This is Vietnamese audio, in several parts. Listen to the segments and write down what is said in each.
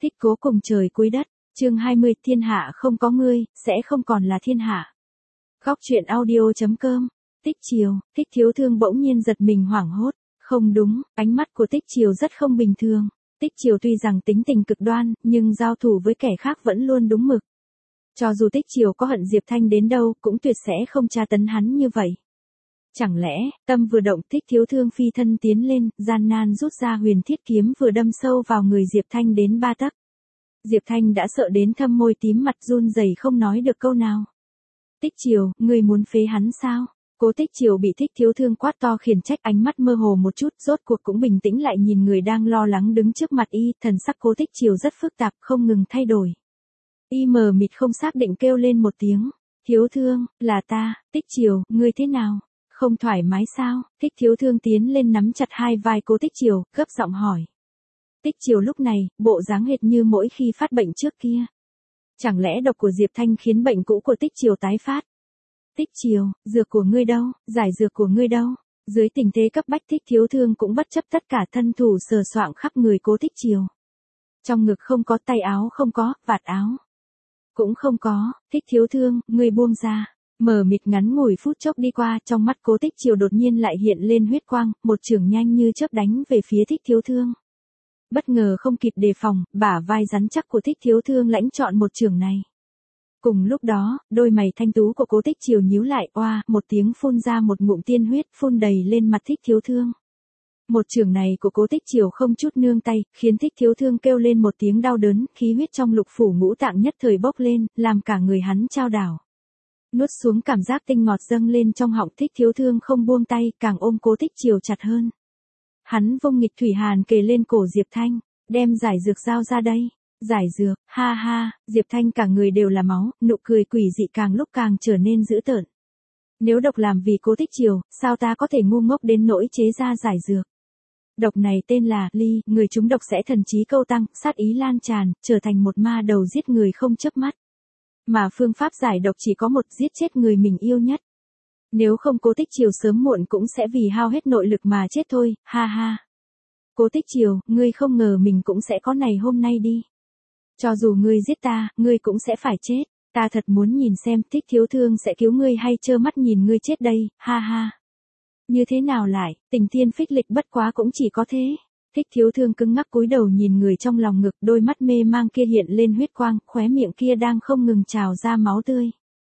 Thích cố cùng trời cuối đất, chương 20 thiên hạ không có ngươi, sẽ không còn là thiên hạ. Góc truyện audio.com, Tích Chiều, Thích Thiếu Thương bỗng nhiên giật mình hoảng hốt, không đúng, ánh mắt của Tích Chiều rất không bình thường. Tích Chiều tuy rằng tính tình cực đoan, nhưng giao thủ với kẻ khác vẫn luôn đúng mực. Cho dù Tích Chiều có hận Diệp Thanh đến đâu, cũng tuyệt sẽ không tra tấn hắn như vậy. Chẳng lẽ, tâm vừa động, Thích Thiếu Thương phi thân tiến lên, gian nan rút ra huyền thiết kiếm vừa đâm sâu vào người Diệp Thanh đến 3 tấc. Diệp Thanh đã sợ đến thâm môi tím mặt run rẩy không nói được câu nào. Tích Chiều, ngươi muốn phế hắn sao? Cố Tích Chiều bị Thích Thiếu Thương quát to khiển trách, ánh mắt mơ hồ một chút, rốt cuộc cũng bình tĩnh lại nhìn người đang lo lắng đứng trước mặt y, thần sắc Cố Tích Chiều rất phức tạp, không ngừng thay đổi. Y mờ mịt không xác định kêu lên một tiếng, Thiếu Thương, là ta. Tích Chiều, ngươi thế nào? Không thoải mái sao? Thích Thiếu Thương tiến lên nắm chặt hai vai Cố Tích Chiều, gấp giọng hỏi. Tích Chiều lúc này, bộ dáng hệt như mỗi khi phát bệnh trước kia. Chẳng lẽ độc của Diệp Thanh khiến bệnh cũ của Tích Chiều tái phát? Tích Chiều, dược của ngươi đâu? Giải dược của ngươi đâu? Dưới tình thế cấp bách, Thích Thiếu Thương cũng bất chấp tất cả, thân thủ sờ soạng khắp người Cố Tích Chiều. Trong ngực không có, tay áo không có, vạt áo cũng không có. Thích Thiếu Thương, ngươi buông ra. Mờ mịt ngắn ngủi phút chốc đi qua, trong mắt Cố Tích Chiều đột nhiên lại hiện lên huyết quang, một chưởng nhanh như chớp đánh về phía Thích Thiếu Thương. Bất ngờ không kịp đề phòng, bả vai rắn chắc của Thích Thiếu Thương lãnh trọn một chưởng này. Cùng lúc đó, đôi mày thanh tú của Cố Tích Chiều nhíu lại, oa, một tiếng phun ra một ngụm tiên huyết phun đầy lên mặt Thích Thiếu Thương. Một chưởng này của Cố Tích Chiều không chút nương tay, khiến Thích Thiếu Thương kêu lên một tiếng đau đớn, khí huyết trong lục phủ ngũ tạng nhất thời bốc lên, làm cả người hắn chao đảo. Nuốt xuống cảm giác tinh ngọt dâng lên trong họng, Thích Thiếu Thương không buông tay, càng ôm Cố Tích Chiều chặt hơn. Hắn vung nghịch thủy hàn kề lên cổ Diệp Thanh, đem giải dược giao ra đây. Giải dược, ha ha, Diệp Thanh cả người đều là máu, nụ cười quỷ dị càng lúc càng trở nên dữ tợn. Nếu độc làm vì Cố Tích Chiều, sao ta có thể ngu ngốc đến nỗi chế ra giải dược? Độc này tên là ly, người trúng độc sẽ thần trí câu tăng, sát ý lan tràn, trở thành một ma đầu giết người không chớp mắt. Mà phương pháp giải độc chỉ có một, giết chết người mình yêu nhất. Nếu không Cố Tích Chiều sớm muộn cũng sẽ vì hao hết nội lực mà chết thôi, ha ha. Cố Tích Chiều, ngươi không ngờ mình cũng sẽ có ngày hôm nay đi. Cho dù ngươi giết ta, ngươi cũng sẽ phải chết. Ta thật muốn nhìn xem Thích Thiếu Thương sẽ cứu ngươi hay trơ mắt nhìn ngươi chết đây, ha ha. Như thế nào lại, tình thiên phích lịch bất quá cũng chỉ có thế. Thích Thiếu Thương cứng ngắc cúi đầu nhìn người trong lòng ngực, đôi mắt mê mang kia hiện lên huyết quang, khóe miệng kia đang không ngừng trào ra máu tươi.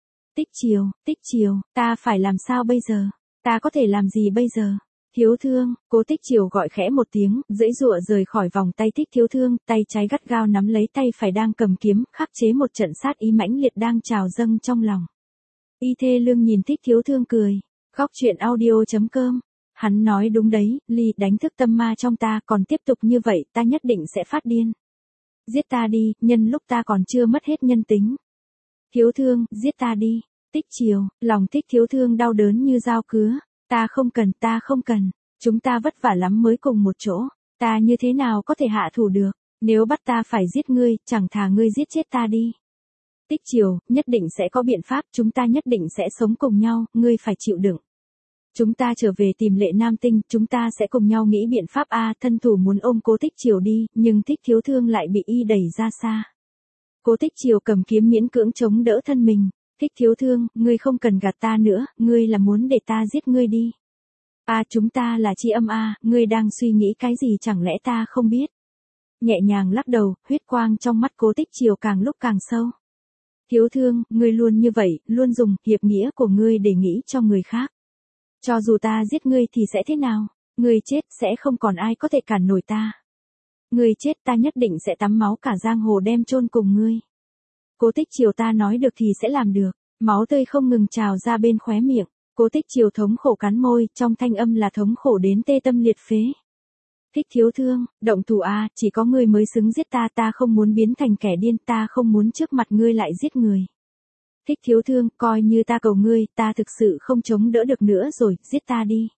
Tích Chiều, ta phải làm sao bây giờ? Ta có thể làm gì bây giờ? Thiếu Thương, Cố Tích Chiều gọi khẽ một tiếng, giãy giụa rời khỏi vòng tay Thích Thiếu Thương, tay trái gắt gao nắm lấy tay phải đang cầm kiếm, khắc chế một trận sát ý mãnh liệt đang trào dâng trong lòng. Y thê lương nhìn Thích Thiếu Thương cười. Góc truyện audio.com, hắn nói đúng đấy, ly, đánh thức tâm ma trong ta, còn tiếp tục như vậy, ta nhất định sẽ phát điên. Giết ta đi, nhân lúc ta còn chưa mất hết nhân tính. Thiếu Thương, giết ta đi. Tích Chiều, lòng Thích Thiếu Thương đau đớn như dao cứa. Ta không cần. Chúng ta vất vả lắm mới cùng một chỗ. Ta như thế nào có thể hạ thủ được? Nếu bắt ta phải giết ngươi, chẳng thà ngươi giết chết ta đi. Tích Chiều, nhất định sẽ có biện pháp, chúng ta nhất định sẽ sống cùng nhau, ngươi phải chịu đựng. Chúng ta trở về tìm Lệ Nam Tinh, chúng ta sẽ cùng nhau nghĩ biện pháp a. Thân thủ muốn ôm Cố Tích Chiều đi, nhưng Thích Thiếu Thương lại bị y đẩy ra xa. Cố Tích Chiều cầm kiếm miễn cưỡng chống đỡ thân mình. Thích Thiếu Thương, ngươi không cần gạt ta nữa, ngươi là muốn để ta giết ngươi đi. Chúng ta là tri âm ngươi đang suy nghĩ cái gì chẳng lẽ ta không biết. Nhẹ nhàng lắc đầu, huyết quang trong mắt Cố Tích Chiều càng lúc càng sâu. Thiếu Thương, ngươi luôn như vậy, luôn dùng hiệp nghĩa của ngươi để nghĩ cho người khác. Cho dù ta giết ngươi thì sẽ thế nào? Ngươi chết, sẽ không còn ai có thể cản nổi ta. Ngươi chết, ta nhất định sẽ tắm máu cả giang hồ đem chôn cùng ngươi. Cố Tích Chiều, ta nói được thì sẽ làm được. Máu tươi không ngừng trào ra bên khóe miệng. Cố Tích Chiều thống khổ cắn môi, trong thanh âm là thống khổ đến tê tâm liệt phế. Thích Thiếu Thương, động thủ chỉ có ngươi mới xứng giết ta, ta không muốn biến thành kẻ điên, ta không muốn trước mặt ngươi lại giết người. Thích Thiếu Thương, coi như ta cầu ngươi, ta thực sự không chống đỡ được nữa rồi, giết ta đi.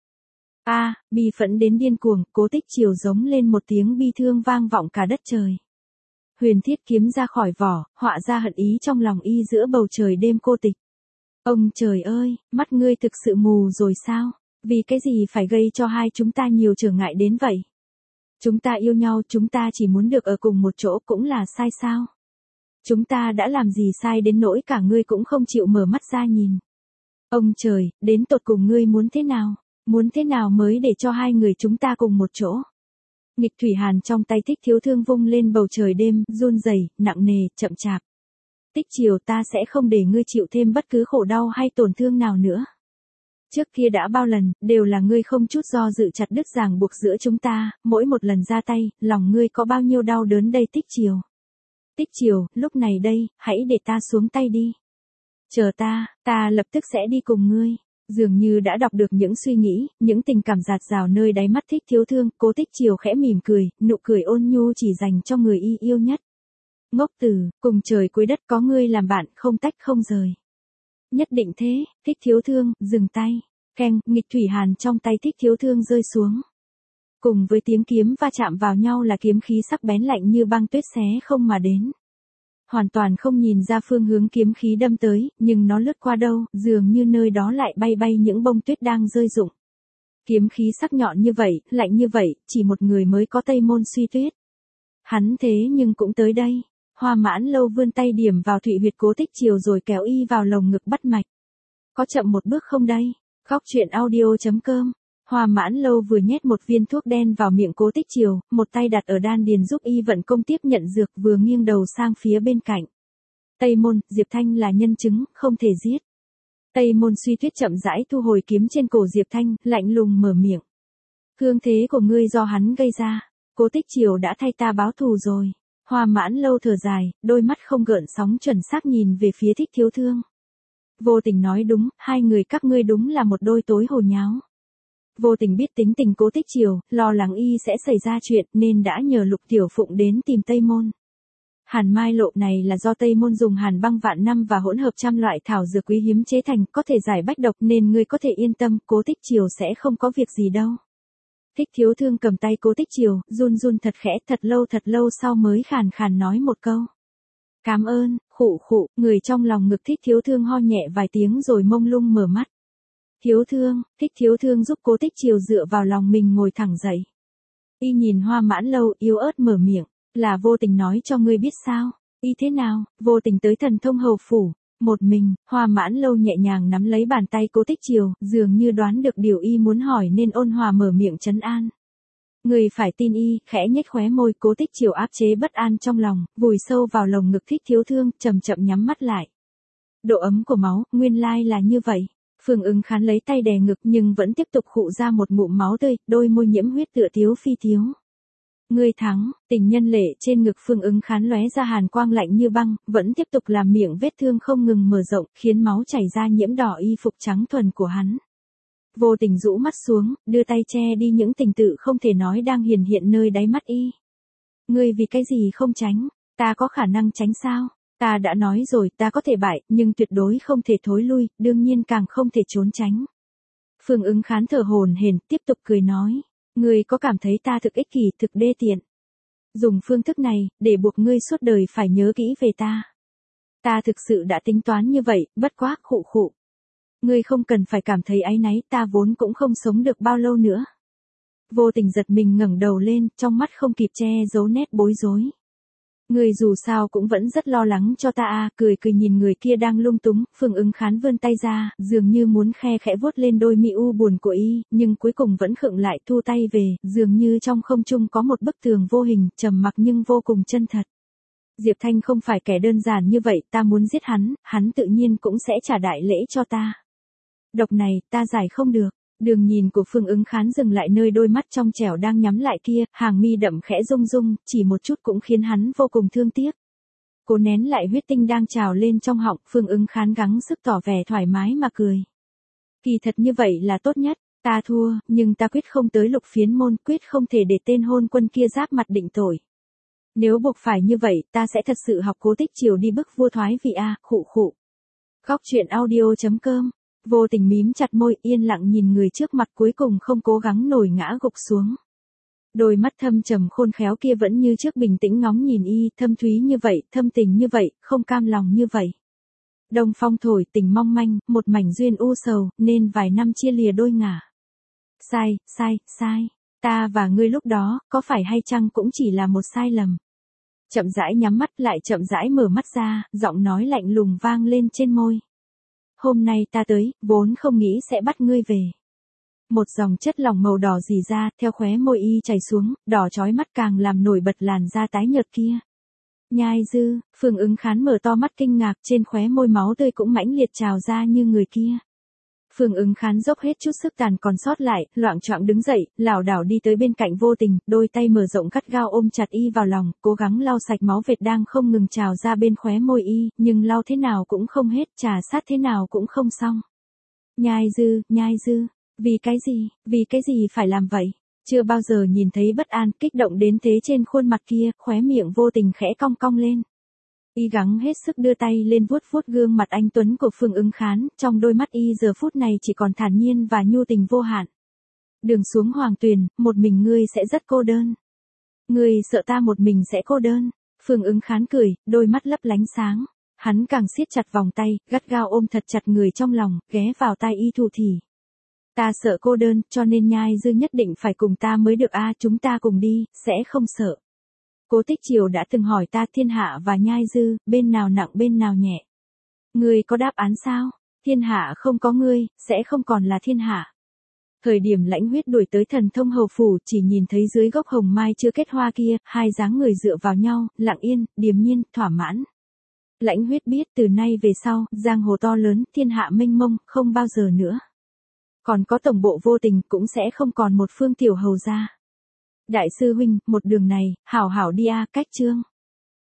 Bi phẫn đến điên cuồng, Cố Tích Chiều giống lên một tiếng bi thương vang vọng cả đất trời. Huyền thiết kiếm ra khỏi vỏ, họa ra hận ý trong lòng y giữa bầu trời đêm cô tịch. Ông trời ơi, mắt ngươi thực sự mù rồi sao? Vì cái gì phải gây cho hai chúng ta nhiều trở ngại đến vậy? Chúng ta yêu nhau, chúng ta chỉ muốn được ở cùng một chỗ cũng là sai sao? Chúng ta đã làm gì sai đến nỗi cả ngươi cũng không chịu mở mắt ra nhìn? Ông trời, đến tột cùng ngươi muốn thế nào? Muốn thế nào mới để cho hai người chúng ta cùng một chỗ? Nghịch thủy hàn trong tay Thích Thiếu Thương vung lên bầu trời đêm, run rẩy, nặng nề, chậm chạp. Tích Chiều, ta sẽ không để ngươi chịu thêm bất cứ khổ đau hay tổn thương nào nữa. Trước kia đã bao lần, đều là ngươi không chút do dự chặt đứt ràng buộc giữa chúng ta, mỗi một lần ra tay, lòng ngươi có bao nhiêu đau đớn đây Tích Chiều. Tích Chiều, lúc này đây, hãy để ta xuống tay đi. Chờ ta lập tức sẽ đi cùng ngươi. Dường như đã đọc được những suy nghĩ, những tình cảm dạt dào nơi đáy mắt Thích Thiếu Thương, Cố Tích Chiều khẽ mỉm cười, nụ cười ôn nhu chỉ dành cho người y yêu nhất. Ngốc tử, cùng trời cuối đất có ngươi làm bạn, không tách không rời. Nhất định thế, Thích Thiếu Thương, dừng tay. Keng, nghịch thủy hàn trong tay Thích Thiếu Thương rơi xuống. Cùng với tiếng kiếm va chạm vào nhau là kiếm khí sắc bén lạnh như băng tuyết xé không mà đến. Hoàn toàn không nhìn ra phương hướng kiếm khí đâm tới, nhưng nó lướt qua đâu, dường như nơi đó lại bay bay những bông tuyết đang rơi rụng. Kiếm khí sắc nhọn như vậy, lạnh như vậy, chỉ một người mới có Tây Môn Suy Tuyết. Hắn thế nhưng cũng tới đây. Hoa Mãn Lâu vươn tay điểm vào thụy huyệt Cố Tích Chiều rồi kéo y vào lồng ngực bắt mạch. Có chậm một bước không đây? Góc truyện audio.com. Hoa Mãn Lâu vừa nhét một viên thuốc đen vào miệng Cố Tích Chiều, một tay đặt ở đan điền giúp y vận công tiếp nhận dược, vừa nghiêng đầu sang phía bên cạnh. Tây Môn, Diệp Thanh là nhân chứng, không thể giết. Tây Môn Suy Tuyết chậm rãi thu hồi kiếm trên cổ Diệp Thanh, lạnh lùng mở miệng. Thương thế của ngươi do hắn gây ra, Cố Tích Chiều đã thay ta báo thù rồi. Hoa Mãn Lâu thở dài, đôi mắt không gợn sóng chuẩn xác nhìn về phía Thích Thiếu Thương. Vô Tình nói đúng, hai người các ngươi đúng là một đôi tối hồ nháo. Vô Tình biết tính tình Cố Tích Chiều, lo lắng y sẽ xảy ra chuyện nên đã nhờ Lục Tiểu Phụng đến tìm Tây Môn. Hàn Mai Lộ này là do Tây Môn dùng hàn băng vạn năm và hỗn hợp trăm loại thảo dược quý hiếm chế thành, có thể giải bách độc nên ngươi có thể yên tâm, Cố Tích Chiều sẽ không có việc gì đâu. Thích Thiếu Thương cầm tay Cố Tích Chiều, run run thật khẽ, thật lâu sau mới khàn khàn nói một câu. Cảm ơn, khụ khụ, người trong lòng ngực Thích Thiếu Thương ho nhẹ vài tiếng rồi mông lung mở mắt. Thiếu Thương, Thích Thiếu Thương giúp Cố Tích Chiều dựa vào lòng mình ngồi thẳng dậy. Y nhìn Hoa Mãn Lâu yếu ớt mở miệng, là Vô Tình nói cho ngươi biết sao? Y thế nào? Vô Tình tới Thần Thông Hầu Phủ. Một mình, Hoa Mãn Lâu nhẹ nhàng nắm lấy bàn tay Cố Tích Chiều, dường như đoán được điều y muốn hỏi nên ôn hòa mở miệng trấn an. Người phải tin y, khẽ nhếch khóe môi, Cố Tích Chiều áp chế bất an trong lòng, vùi sâu vào lồng ngực Thích Thiếu Thương, chậm chậm nhắm mắt lại. Độ ấm của máu, nguyên lai là như vậy. Phương Ứng Khán lấy tay đè ngực nhưng vẫn tiếp tục khụ ra một ngụm máu tươi, đôi môi nhiễm huyết tựa Tiếu Phi Tiếu. Ngươi thắng, tình nhân lệ trên ngực Phương Ứng Khán lóe ra hàn quang lạnh như băng, vẫn tiếp tục làm miệng vết thương không ngừng mở rộng, khiến máu chảy ra nhiễm đỏ y phục trắng thuần của hắn. Vô Tình rũ mắt xuống, đưa tay che đi những tình tự không thể nói đang hiển hiện nơi đáy mắt y. Ngươi vì cái gì không tránh, ta có khả năng tránh sao? Ta đã nói rồi, ta có thể bại, nhưng tuyệt đối không thể thối lui, đương nhiên càng không thể trốn tránh. Phương Ứng Khán thở hổn hển, tiếp tục cười nói. Ngươi có cảm thấy ta thực ích kỷ, thực đê tiện? Dùng phương thức này, để buộc ngươi suốt đời phải nhớ kỹ về ta. Ta thực sự đã tính toán như vậy, bất quá, khụ khụ. Ngươi không cần phải cảm thấy áy náy, ta vốn cũng không sống được bao lâu nữa. Vô Tình giật mình ngẩng đầu lên, trong mắt không kịp che giấu nét bối rối. Ngươi dù sao cũng vẫn rất lo lắng cho ta à, cười nhìn người kia đang lung túng, Phương Ứng Khán vươn tay ra, dường như muốn khe khẽ vuốt lên đôi mi u buồn của y, nhưng cuối cùng vẫn khựng lại thu tay về, dường như trong không trung có một bức tường vô hình, trầm mặc nhưng vô cùng chân thật. Diệp Thanh không phải kẻ đơn giản như vậy, ta muốn giết hắn tự nhiên cũng sẽ trả đại lễ cho ta. Độc này, ta giải không được. Đường nhìn của Phương Ứng Khán dừng lại nơi đôi mắt trong trẻo đang nhắm lại kia, hàng mi đậm khẽ rung rung, chỉ một chút cũng khiến hắn vô cùng thương tiếc. Cố nén lại huyết tinh đang trào lên trong họng, Phương Ứng Khán gắng sức tỏ vẻ thoải mái mà cười. Kỳ thật như vậy là tốt nhất, ta thua, nhưng ta quyết không tới Lục Phiến Môn, quyết không thể để tên hôn quân kia giáp mặt định tội. Nếu buộc phải như vậy, ta sẽ thật sự học Cố Tích Chiều đi bức vua thoái vị a, khụ khụ. Góc truyện audio.com. Vô Tình mím chặt môi, yên lặng nhìn người trước mặt, cuối cùng không cố gắng nổi ngã gục xuống. Đôi mắt thâm trầm khôn khéo kia vẫn như trước bình tĩnh ngóng nhìn y, thâm thúy như vậy, thâm tình như vậy, không cam lòng như vậy. Đông phong thổi, tình mong manh, một mảnh duyên u sầu, nên vài năm chia lìa đôi ngả. Sai. Ta và ngươi lúc đó, có phải hay chăng cũng chỉ là một sai lầm. Chậm rãi nhắm mắt lại chậm rãi mở mắt ra, giọng nói lạnh lùng vang lên trên môi. Hôm nay ta tới, vốn không nghĩ sẽ bắt ngươi về. Một dòng chất lỏng màu đỏ rỉ ra, theo khóe môi y chảy xuống, đỏ chói mắt càng làm nổi bật làn da tái nhợt kia. Nhai Dư, Phương Ứng Khán mở to mắt kinh ngạc, trên khóe môi máu tươi cũng mãnh liệt trào ra như người kia. Phương Ứng Khán dốc hết chút sức tàn còn sót lại, loạng choạng đứng dậy, lảo đảo đi tới bên cạnh Vô Tình, đôi tay mở rộng gắt gao ôm chặt y vào lòng, cố gắng lau sạch máu vệt đang không ngừng trào ra bên khóe môi y, nhưng lau thế nào cũng không hết, trà sát thế nào cũng không xong. Nhai Dư, vì cái gì phải làm vậy? Chưa bao giờ nhìn thấy bất an, kích động đến thế trên khuôn mặt kia, khóe miệng Vô Tình khẽ cong cong lên. Y gắng hết sức đưa tay lên vuốt vuốt gương mặt anh tuấn của Phương Ứng Khán, trong đôi mắt y giờ phút này chỉ còn thản nhiên và nhu tình vô hạn. Đường xuống Hoàng Tuyền, một mình ngươi sẽ rất cô đơn. Ngươi sợ ta một mình sẽ cô đơn. Phương Ứng Khán cười, đôi mắt lấp lánh sáng. Hắn càng siết chặt vòng tay, gắt gao ôm thật chặt người trong lòng, ghé vào tai y thủ thỉ. Ta sợ cô đơn, cho nên Nhai Dư nhất định phải cùng ta mới được chúng ta cùng đi, sẽ không sợ. Cố Tích Triều đã từng hỏi ta thiên hạ và Nhai Dư, bên nào nặng bên nào nhẹ. Ngươi có đáp án sao? Thiên hạ không có ngươi, sẽ không còn là thiên hạ. Thời điểm Lãnh Huyết đuổi tới Thần Thông Hầu Phủ, chỉ nhìn thấy dưới gốc hồng mai chưa kết hoa kia, hai dáng người dựa vào nhau, lặng yên, điềm nhiên, thỏa mãn. Lãnh Huyết biết từ nay về sau, giang hồ to lớn, thiên hạ mênh mông, không bao giờ nữa. Còn có tổng bộ Vô Tình cũng sẽ không còn một Phương tiểu hầu gia. Đại sư huynh, một đường này, hảo hảo đi cách chương.